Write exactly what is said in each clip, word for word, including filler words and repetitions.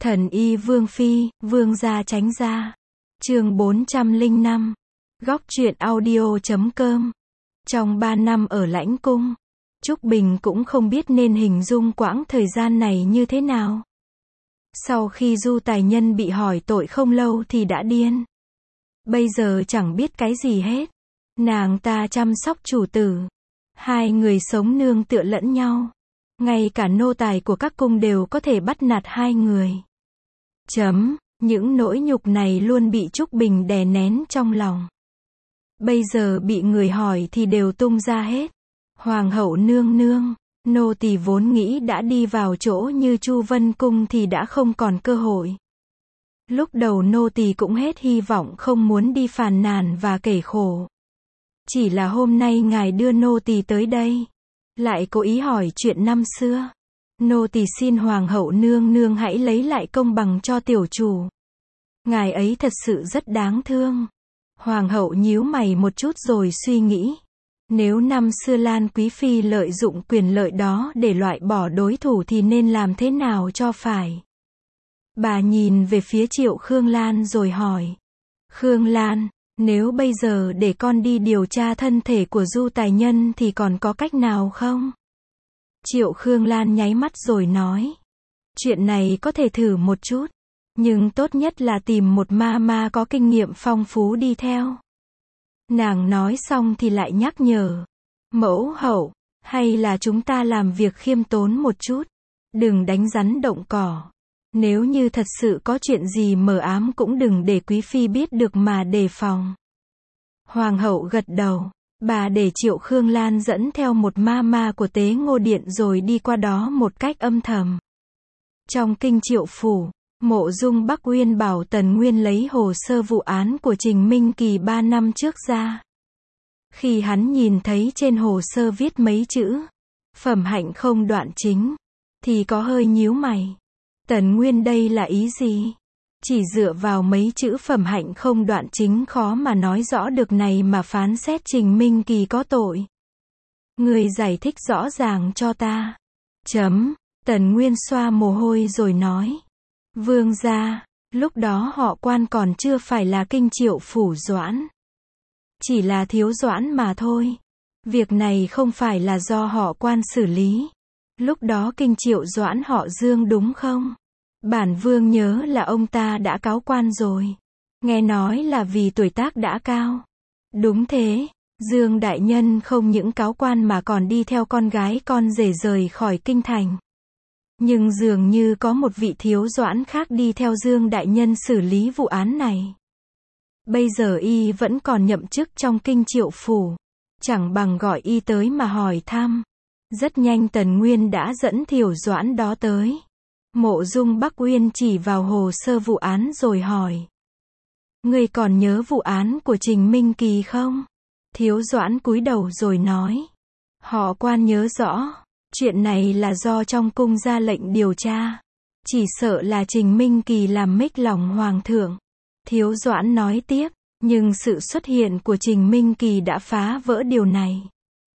Thần y Vương Phi, Vương gia tránh ra. Chương bốn trăm lẻ năm. Góc truyện audio chấm com. Trong ba năm ở lãnh cung, Trúc Bình cũng không biết nên hình dung quãng thời gian này như thế nào. Sau khi Du Tài Nhân bị hỏi tội không lâu thì đã điên. Bây giờ chẳng biết cái gì hết. Nàng ta chăm sóc chủ tử. Hai người sống nương tựa lẫn nhau. Ngay cả nô tài của các cung đều có thể bắt nạt hai người. Chấm, những nỗi nhục này luôn bị Trúc Bình đè nén trong lòng. Bây giờ bị người hỏi thì đều tung ra hết. Hoàng hậu nương nương, nô tỳ vốn nghĩ đã đi vào chỗ như Chu Vân Cung thì đã không còn cơ hội. Lúc đầu nô tỳ cũng hết hy vọng, không muốn đi phàn nàn và kể khổ. Chỉ là hôm nay ngài đưa nô tỳ tới đây, lại cố ý hỏi chuyện năm xưa. Nô tỳ xin hoàng hậu nương nương hãy lấy lại công bằng cho tiểu chủ. Ngài ấy thật sự rất đáng thương. Hoàng hậu nhíu mày một chút rồi suy nghĩ. Nếu năm xưa Lan Quý Phi lợi dụng quyền lợi đó để loại bỏ đối thủ thì nên làm thế nào cho phải? Bà nhìn về phía Triệu Khương Lan rồi hỏi. Khương Lan, nếu bây giờ để con đi điều tra thân thể của Du Tài Nhân thì còn có cách nào không? Triệu Khương Lan nháy mắt rồi nói. Chuyện này có thể thử một chút. Nhưng tốt nhất là tìm một ma ma có kinh nghiệm phong phú đi theo. Nàng nói xong thì lại nhắc nhở. Mẫu hậu, hay là chúng ta làm việc khiêm tốn một chút. Đừng đánh rắn động cỏ. Nếu như thật sự có chuyện gì mờ ám cũng đừng để Quý Phi biết được mà đề phòng. Hoàng hậu gật đầu. Bà để Triệu Khương Lan dẫn theo một ma ma của Tế Ngô Điện rồi đi qua đó một cách âm thầm. Trong kinh Triệu phủ, Mộ Dung Bắc Uyên bảo Tần Nguyên lấy hồ sơ vụ án của Trình Minh Kỳ ba năm trước ra. Khi hắn nhìn thấy trên hồ sơ viết mấy chữ phẩm hạnh không đoạn chính, thì có hơi nhíu mày. Tần Nguyên đây là ý gì? Chỉ dựa vào mấy chữ phẩm hạnh không đoạn chính khó mà nói rõ được này mà phán xét Trình Minh Kỳ có tội. Người giải thích rõ ràng cho ta. Chấm. Tần Nguyên xoa mồ hôi rồi nói. Vương gia, lúc đó họ Quan còn chưa phải là kinh Triệu phủ Doãn. Chỉ là thiếu Doãn mà thôi. Việc này không phải là do họ Quan xử lý. Lúc đó kinh Triệu Doãn họ Dương đúng không? Bản vương nhớ là ông ta đã cáo quan rồi. Nghe nói là vì tuổi tác đã cao. Đúng thế, Dương đại nhân không những cáo quan mà còn đi theo con gái con rể rời khỏi kinh thành. Nhưng dường như có một vị thiếu Doãn khác đi theo Dương đại nhân xử lý vụ án này. Bây giờ y vẫn còn nhậm chức trong kinh Triệu phủ. Chẳng bằng gọi y tới mà hỏi thăm. Rất nhanh Tần Nguyên đã dẫn thiếu Doãn đó tới. Mộ Dung Bắc Uyên chỉ vào hồ sơ vụ án rồi hỏi. Ngươi còn nhớ vụ án của Trình Minh Kỳ không? Thiếu Doãn cúi đầu rồi nói. Họ Quan nhớ rõ. Chuyện này là do trong cung ra lệnh điều tra. Chỉ sợ là Trình Minh Kỳ làm mếch lòng hoàng thượng. Thiếu Doãn nói tiếp. Nhưng sự xuất hiện của Trình Minh Kỳ đã phá vỡ điều này.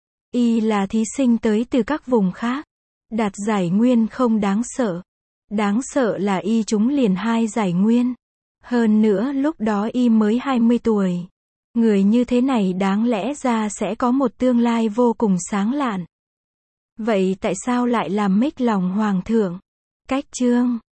Y là thí sinh tới từ các vùng khác. Đạt giải nguyên không đáng sợ. Đáng sợ là y trúng liền hai giải nguyên. Hơn nữa lúc đó y mới hai mươi tuổi. Người như thế này đáng lẽ ra sẽ có một tương lai vô cùng sáng lạn. Vậy tại sao lại làm mếch lòng hoàng thượng? Cách chương.